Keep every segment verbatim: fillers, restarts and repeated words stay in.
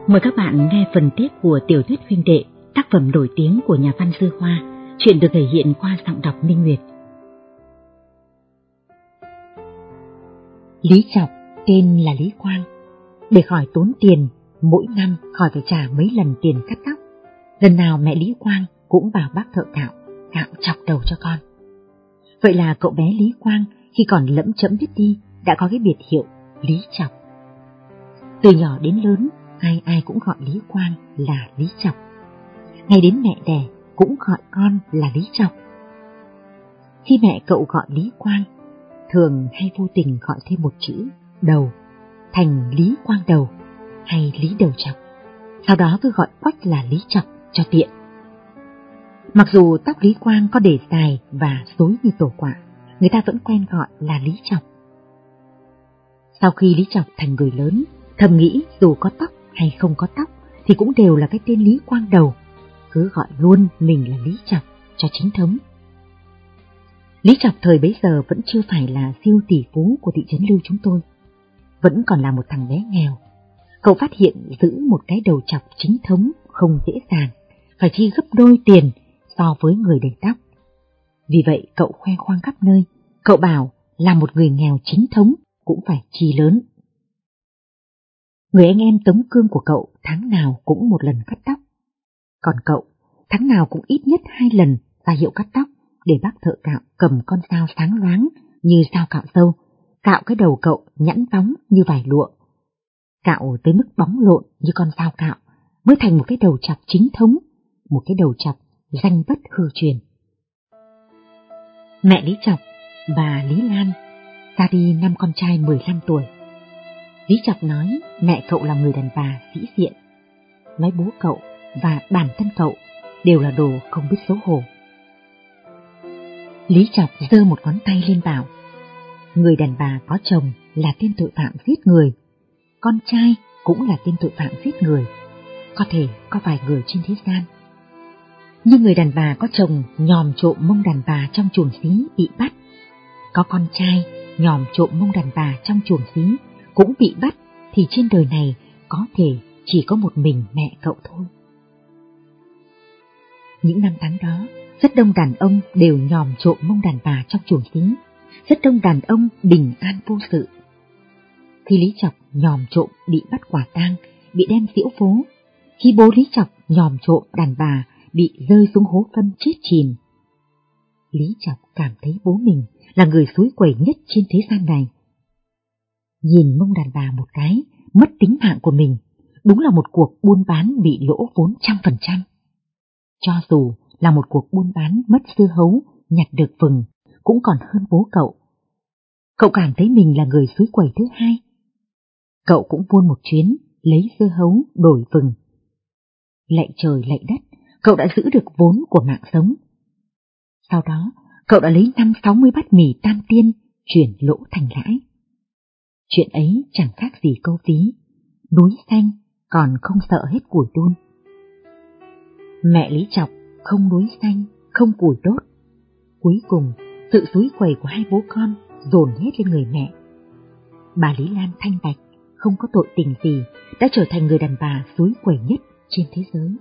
Mời các bạn nghe phần tiếp của tiểu thuyết huynh đệ, tác phẩm nổi tiếng của nhà văn Dư Hoa, chuyện được thể hiện qua giọng đọc Minh Nguyệt. Lý Chọc, tên là Lý Quang. Để khỏi tốn tiền, mỗi năm khỏi phải trả mấy lần tiền cắt tóc. Lần nào mẹ Lý Quang cũng bảo bác thợ cạo, cạo chọc đầu cho con. Vậy là cậu bé Lý Quang khi còn lẫm chẫm biết đi đã có cái biệt hiệu Lý Chọc. Từ nhỏ đến lớn, ai ai cũng gọi Lý Quang là Lý Chọc. Ngay đến mẹ đẻ cũng gọi con là Lý Chọc. Khi mẹ cậu gọi Lý Quang, thường hay vô tình gọi thêm một chữ đầu, thành Lý Quang Đầu hay Lý Đầu Chọc. Sau đó cứ gọi quách là Lý Chọc cho tiện. Mặc dù tóc Lý Quang có để dài và xối như tổ quạ, người ta vẫn quen gọi là Lý Chọc. Sau khi Lý Chọc thành người lớn, thầm nghĩ dù có tóc hay không có tóc thì cũng đều là cái tên Lý Quang Đầu, cứ gọi luôn mình là Lý Chọc cho chính thống. Lý Chọc thời bấy giờ vẫn chưa phải là siêu tỷ phú của thị trấn Lưu chúng tôi, vẫn còn là một thằng bé nghèo. Cậu phát hiện giữ một cái đầu chọc chính thống không dễ dàng, phải chi gấp đôi tiền so với người để tóc. Vì vậy cậu khoe khoang khắp nơi, cậu bảo là một người nghèo chính thống cũng phải chi lớn. Người anh em tống cương của cậu tháng nào cũng một lần cắt tóc, còn cậu tháng nào cũng ít nhất hai lần ra hiệu cắt tóc để bác thợ cạo cầm con dao sáng loáng như dao cạo râu, cạo cái đầu cậu nhẵn bóng như vải lụa, cạo tới mức bóng lộn như con dao cạo mới thành một cái đầu chọc chính thống, một cái đầu chọc danh bất hư truyền. Mẹ Lý Chọc, bà Lý Lan, ra đi năm con trai mười lăm tuổi. Lý Chọc nói mẹ cậu là người đàn bà sĩ diện, nói bố cậu và bản thân cậu đều là đồ không biết xấu hổ. Lý Chọc giơ một ngón tay lên bảo, người đàn bà có chồng là tên tội phạm giết người, con trai cũng là tên tội phạm giết người, có thể có vài người trên thế gian. Nhưng người đàn bà có chồng nhòm trộm mông đàn bà trong chuồng xí bị bắt, có con trai nhòm trộm mông đàn bà trong chuồng xí cũng bị bắt, thì trên đời này có thể chỉ có một mình mẹ cậu thôi. Những năm tháng đó, rất đông đàn ông đều nhòm trộm mông đàn bà trong chuồng xí, rất đông đàn ông bình an vô sự. Khi Lý Chọc nhòm trộm bị bắt quả tang, bị đem diễu phố, khi bố Lý Chọc nhòm trộm đàn bà bị rơi xuống hố phân chết chìm, Lý Chọc cảm thấy bố mình là người xúi quẩy nhất trên thế gian này. Nhìn mông đàn bà một cái, mất tính mạng của mình, đúng là một cuộc buôn bán bị lỗ vốn trăm phần trăm. Cho dù là một cuộc buôn bán mất dưa hấu, nhặt được vừng, cũng còn hơn bố cậu. Cậu cảm thấy mình là người xúi quẩy thứ hai. Cậu cũng buôn một chuyến, lấy dưa hấu đổi vừng. Lạy trời lạy đất, cậu đã giữ được vốn của mạng sống. Sau đó, cậu đã lấy năm sáu mươi bát mì tam tiên, chuyển lỗ thành lãi. Chuyện ấy chẳng khác gì câu ví, núi xanh còn không sợ hết củi đun. Mẹ Lý Chọc không núi xanh, không củi đốt. Cuối cùng, sự xúi quẩy của hai bố con dồn hết lên người mẹ. Bà Lý Lan thanh bạch, không có tội tình gì, đã trở thành người đàn bà xúi quẩy nhất trên thế giới.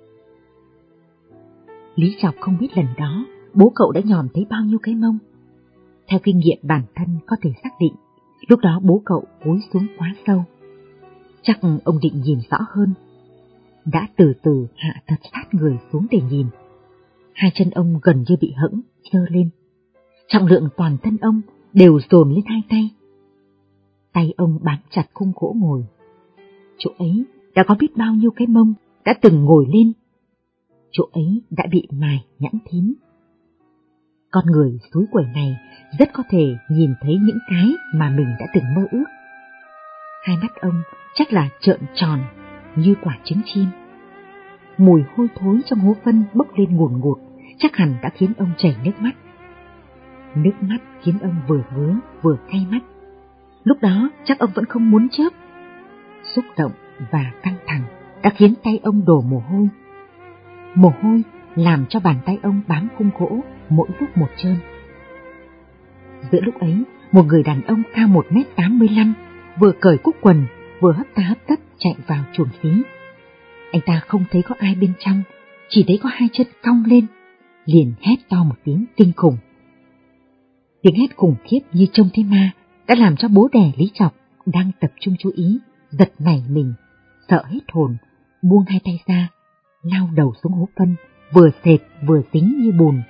Lý Chọc không biết lần đó bố cậu đã nhòm thấy bao nhiêu cái mông. Theo kinh nghiệm bản thân có thể xác định, lúc đó bố cậu cúi xuống quá sâu. Chắc ông định nhìn rõ hơn, đã từ từ hạ thật sát người xuống để nhìn. Hai chân ông gần như bị hẫng giơ lên, trọng lượng toàn thân ông đều dồn lên hai tay. Tay ông bám chặt khung gỗ ngồi. Chỗ ấy đã có biết bao nhiêu cái mông đã từng ngồi lên. Chỗ ấy đã bị mài nhẵn thín. Con người xúi quẩy này rất có thể nhìn thấy những cái mà mình đã từng mơ ước. Hai mắt ông chắc là trợn tròn như quả trứng chim. Mùi hôi thối trong hố phân bốc lên ngùn ngụt, chắc hẳn đã khiến ông chảy nước mắt. Nước mắt khiến ông vừa ngứa vừa cay mắt. Lúc đó chắc ông vẫn không muốn chớp. Xúc động và căng thẳng đã khiến tay ông đổ mồ hôi. Mồ hôi làm cho bàn tay ông bám khung gỗ mỗi lúc một trơn. Giữa lúc ấy, một người đàn ông cao một mét tám mươi lăm, vừa cởi cúc quần, vừa hấp tà hấp tấp chạy vào chuồng xí. Anh ta không thấy có ai bên trong, chỉ thấy có hai chân cong lên, liền hét to một tiếng kinh khủng. Tiếng hét khủng khiếp như trông thấy ma đã làm cho bố đẻ Lý Chọc đang tập trung chú ý, giật nảy mình, sợ hết hồn, buông hai tay ra, lao đầu xuống hố phân, vừa sệt vừa dính như bùn.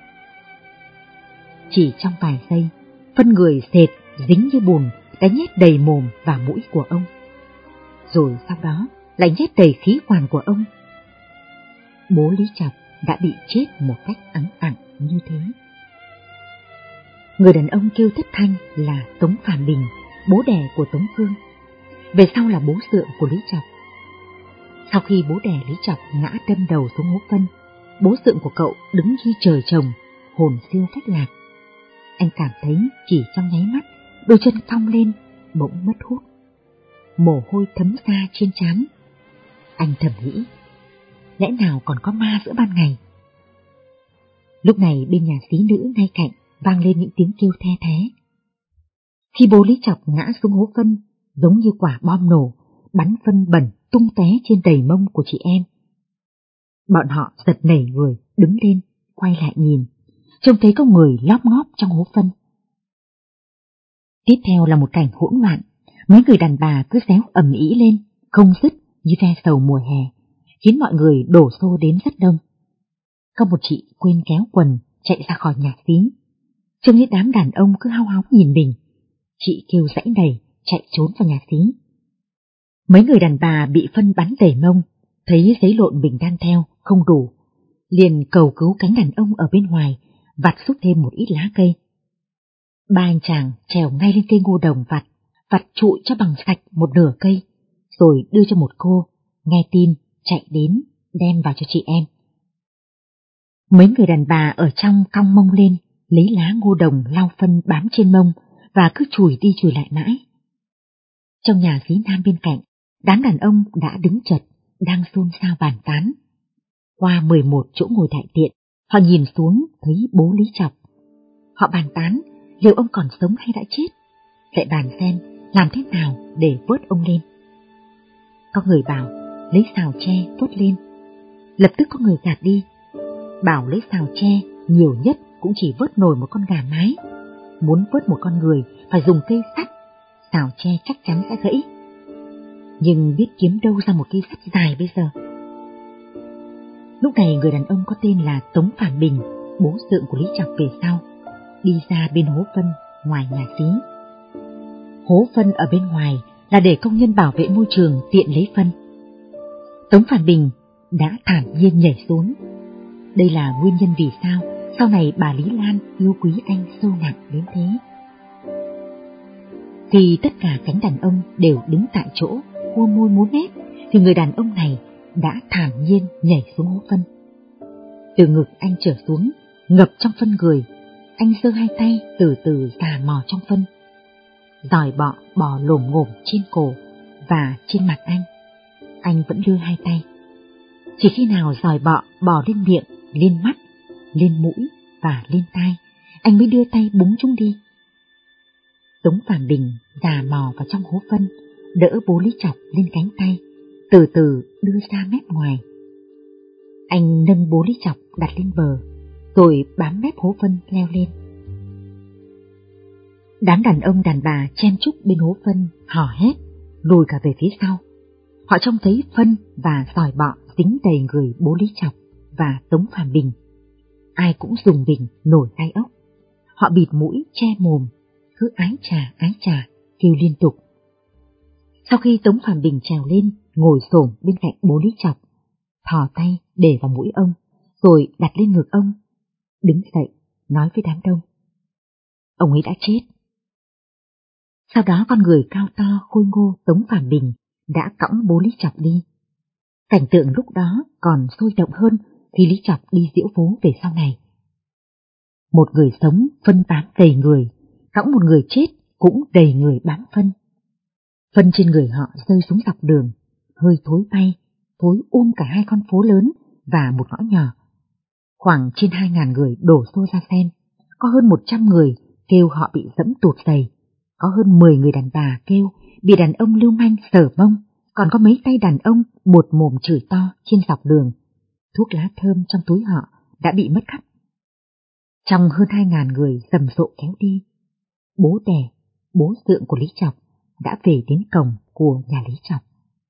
Chỉ trong vài giây, phân người sệt dính như bùn đã nhét đầy mồm và mũi của ông. Rồi sau đó lại nhét đầy khí quản của ông. Bố Lý Chọc đã bị chết một cách ẵng ặng như thế. Người đàn ông kêu thất thanh là Tống Phản Bình, bố đẻ của Tống Phương, về sau là bố dượng của Lý Chọc. Sau khi bố đẻ Lý Chọc ngã đâm đầu xuống hố phân, bố dượng của cậu đứng như trời trồng, hồn siêu phách lạc. Anh cảm thấy chỉ trong nháy mắt, đôi chân cong lên, bỗng mất hút. Mồ hôi thấm ra trên trán. Anh thầm nghĩ, lẽ nào còn có ma giữa ban ngày? Lúc này bên nhà xí nữ ngay cạnh vang lên những tiếng kêu the thé. Khi bố Lý Chọc ngã xuống hố phân, giống như quả bom nổ, bắn phân bẩn tung té trên đầy mông của chị em. Bọn họ giật nảy người, đứng lên, quay lại nhìn, trông thấy có người lóp ngóp trong hố phân. Tiếp theo là một cảnh hỗn loạn, mấy người đàn bà cứ réo ầm ĩ lên, không dứt như ve sầu mùa hè, khiến mọi người đổ xô đến rất đông. Có một chị quên kéo quần chạy ra khỏi nhà xí, trông như đám đàn ông cứ hao háo nhìn mình. Chị kêu dãy đầy, chạy trốn vào nhà xí. Mấy người đàn bà bị phân bắn đầy mông, thấy giấy lộn mình đang theo không đủ, liền cầu cứu cánh đàn ông ở bên ngoài, vặt xúc thêm một ít lá cây. Ba anh chàng trèo ngay lên cây ngô đồng vặt, vặt trụi cho bằng sạch một nửa cây, rồi đưa cho một cô, nghe tin, chạy đến, đem vào cho chị em. Mấy người đàn bà ở trong cong mông lên, lấy lá ngô đồng lau phân bám trên mông, và cứ chùi đi chùi lại mãi. Trong nhà xí nam bên cạnh, đám đàn ông đã đứng chật, đang xôn xao bàn tán. Qua mười một chỗ ngồi đại tiện, họ nhìn xuống thấy bố Lý Chọc. Họ bàn tán liệu ông còn sống hay đã chết, lại bàn xem làm thế nào để vớt ông lên. Có người bảo lấy xào tre vớt lên, lập tức có người gạt đi, bảo lấy xào tre nhiều nhất cũng chỉ vớt nổi một con gà mái, muốn vớt một con người phải dùng cây sắt, xào tre chắc chắn sẽ gãy. Nhưng biết kiếm đâu ra một cây sắt dài bây giờ. Lúc này người đàn ông có tên là Tống Phản Bình, bố dượng của Lý Chọc về sau, đi ra bên hố phân ngoài nhà xí. Hố phân ở bên ngoài là để công nhân bảo vệ môi trường tiện lấy phân. Tống Phản Bình đã thản nhiên nhảy xuống. Đây là nguyên nhân vì sao sau này bà Lý Lan yêu quý anh sâu nặng đến thế. Khi tất cả cánh đàn ông đều đứng tại chỗ, cua môi múa mép, thì người đàn ông này đã thản nhiên nhảy xuống hố phân. Từ ngực anh trở xuống, ngập trong phân người, anh giơ hai tay từ từ già mò trong phân. Giòi bọ bò lồm ngồm trên cổ và trên mặt anh, anh vẫn đưa hai tay. Chỉ khi nào giòi bọ bò lên miệng, lên mắt, lên mũi và lên tai, anh mới đưa tay búng chúng đi. Tống Phản Bình già mò vào trong hố phân, đỡ bố Lý Chọc lên cánh tay, từ từ đưa ra mép ngoài. Anh nâng bố Lý Chọc đặt lên bờ, rồi bám mép hố phân leo lên. Đám đàn ông đàn bà chen chúc bên hố phân hò hét, lùi cả về phía sau. Họ trông thấy phân và giòi bọ dính đầy người bố Lý Chọc và Tống Phản Bình. Ai cũng dùng mình nổi gai ốc. Họ bịt mũi che mồm, cứ ái chà ái chà kêu liên tục. Sau khi Tống Phản Bình trèo lên, ngồi xổm bên cạnh bố Lý Chọc, thò tay để vào mũi ông, rồi đặt lên ngực ông, đứng dậy nói với đám đông: ông ấy đã chết. Sau đó con người cao to khôi ngô Tống Phản Bình đã cõng bố Lý Chọc đi. Cảnh tượng lúc đó còn sôi động hơn khi Lý Chọc đi diễu phố về sau này. Một người sống phân bám đầy người, cõng một người chết cũng đầy người bám phân. Phân trên người họ rơi xuống dọc đường, hơi thối bay, thối um cả hai con phố lớn và một ngõ nhỏ. Khoảng trên hai ngàn người đổ xô ra xem, có hơn một trăm người kêu họ bị dẫm tụt giày, có hơn mười người đàn bà kêu bị đàn ông lưu manh sờ mông, còn có mấy tay đàn ông buột mồm chửi to trên dọc đường. Thuốc lá thơm trong túi họ đã bị mất cắp. Trong hơn hai ngàn người rầm rộ kéo đi, bố đẻ, bố dượng của Lý Chọc đã về đến cổng của nhà Lý Chọc.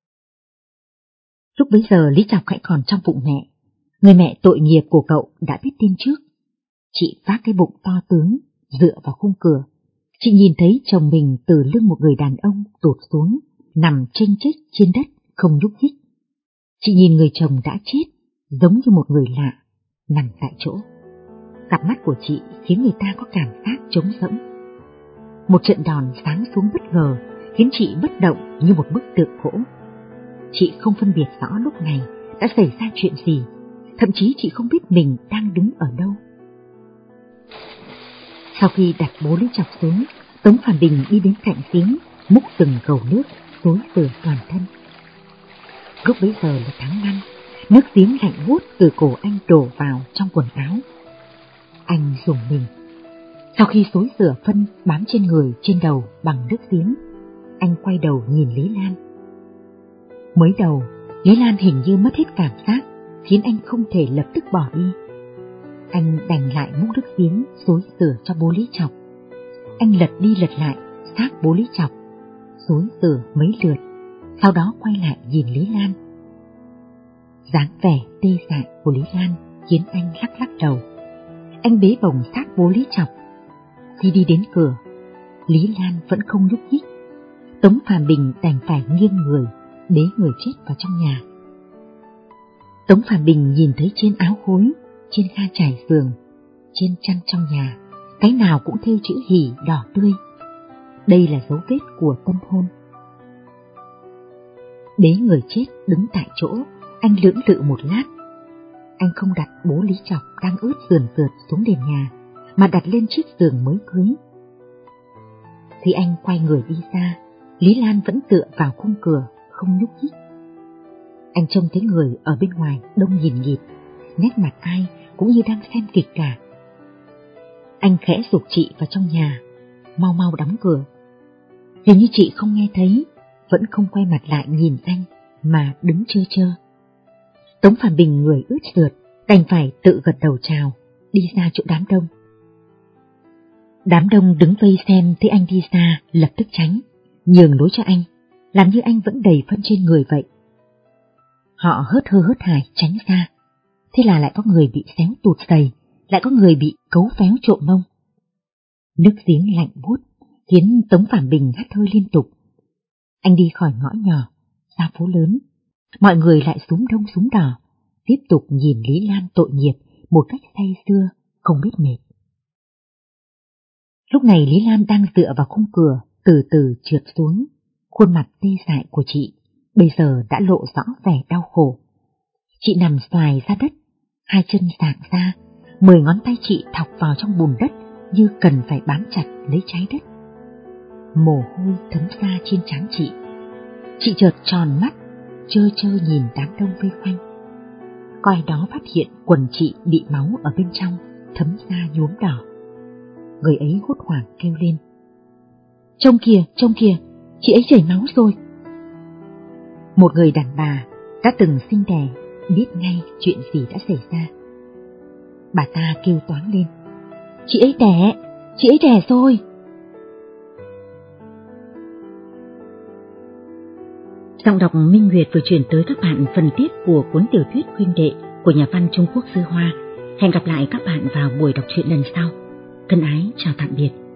Lúc bấy giờ Lý Chọc hãy còn trong bụng mẹ. Người mẹ tội nghiệp của cậu đã biết tin trước. Chị vác cái bụng to tướng, dựa vào khung cửa. Chị nhìn thấy chồng mình từ lưng một người đàn ông tụt xuống, nằm chênh chếch trên đất, không nhúc nhích. Chị nhìn người chồng đã chết, giống như một người lạ, nằm tại chỗ. Cặp mắt của chị khiến người ta có cảm giác trống rỗng. Một trận đòn giáng xuống bất ngờ khiến chị bất động như một bức tượng gỗ. Chị không phân biệt rõ lúc này đã xảy ra chuyện gì, thậm chí chị không biết mình đang đứng ở đâu. Sau khi đặt bố Lý Chọc xuống, Tống Phản Bình đi đến cạnh giếng, múc từng gầu nước, xối rửa toàn thân. Lúc bấy giờ là tháng năm, nước giếng lạnh buốt từ cổ anh đổ vào trong quần áo. Anh rùng mình. Sau khi xối rửa phân bám trên người, trên đầu bằng nước giếng, anh quay đầu nhìn Lý Lan. Mới đầu, Lý Lan hình như mất hết cảm giác, khiến anh không thể lập tức bỏ đi. Anh đành lại múc nước giếng xối rửa cho bố Lý Chọc. Anh lật đi lật lại sát bố Lý Chọc, xối rửa mấy lượt, sau đó quay lại nhìn Lý Lan. Dáng vẻ tê dại của Lý Lan khiến anh lắc lắc đầu. Anh bế bổng sát bố Lý Chọc. Khi đi đến cửa, Lý Lan vẫn không nhúc nhích. Tống Phản Bình đành phải nghiêng người, bế người chết vào trong nhà. Tống Phản Bình nhìn thấy trên áo gối, trên ga trải giường, trên chăn trong nhà, cái nào cũng thêu chữ hỉ đỏ tươi. Đây là dấu vết của tân hôn. Bế người chết đứng tại chỗ, anh lưỡng lự một lát. Anh không đặt bố Lý Chọc đang ướt sườn sượt xuống nền nhà, mà đặt lên chiếc giường mới cưới. Khi anh quay người đi ra, Lý Lan vẫn tựa vào khung cửa, không nhúc nhích. Anh trông thấy người ở bên ngoài đông nhìn nghịt, nét mặt ai cũng như đang xem kịch cả. Anh khẽ giục chị vào trong nhà, mau mau đóng cửa. Hình như chị không nghe thấy, vẫn không quay mặt lại nhìn anh, mà đứng trơ trơ. Tống Phản Bình người ướt rượt, đành phải tự gật đầu chào, đi ra chỗ đám đông. Đám đông đứng vây xem thấy anh đi xa, lập tức tránh, nhường lối cho anh, làm như anh vẫn đầy phân trên người vậy. Họ hớt hơ hớt hải tránh ra, thế là lại có người bị xéo tụt giày, lại có người bị cấu véo trộm mông. Nước giếng lạnh buốt khiến Tống Phản Bình hắt hơi liên tục. Anh đi khỏi ngõ nhỏ ra phố lớn, mọi người lại súm đông súm đỏ, tiếp tục nhìn Lý Lan tội nghiệp một cách say sưa, không biết mệt. Lúc này Lý Lan đang dựa vào khung cửa, từ từ trượt xuống. Khuôn mặt tê dại của chị bây giờ đã lộ rõ vẻ đau khổ. Chị nằm xoài ra đất, hai chân dạng ra, mười ngón tay chị thọc vào trong bùn đất như cần phải bám chặt lấy trái đất. Mồ hôi thấm ra trên trán chị. Chị chợt tròn mắt, trơ trơ nhìn đám đông vây quanh. Coi đó phát hiện quần chị bị máu ở bên trong, thấm ra nhuốm đỏ. Người ấy hốt hoảng kêu lên: "Trông kìa, trông kìa, chị ấy chảy máu rồi." Một người đàn bà đã từng sinh đẻ biết ngay chuyện gì đã xảy ra. Bà ta kêu toáng lên: "Chị ấy đẻ, chị ấy đẻ rồi." Giọng đọc Minh Nguyệt vừa chuyển tới các bạn phần tiếp của cuốn tiểu thuyết Huynh đệ của nhà văn Trung Quốc Sư Hoa. Hẹn gặp lại các bạn vào buổi đọc truyện lần sau. Thân ái chào tạm biệt.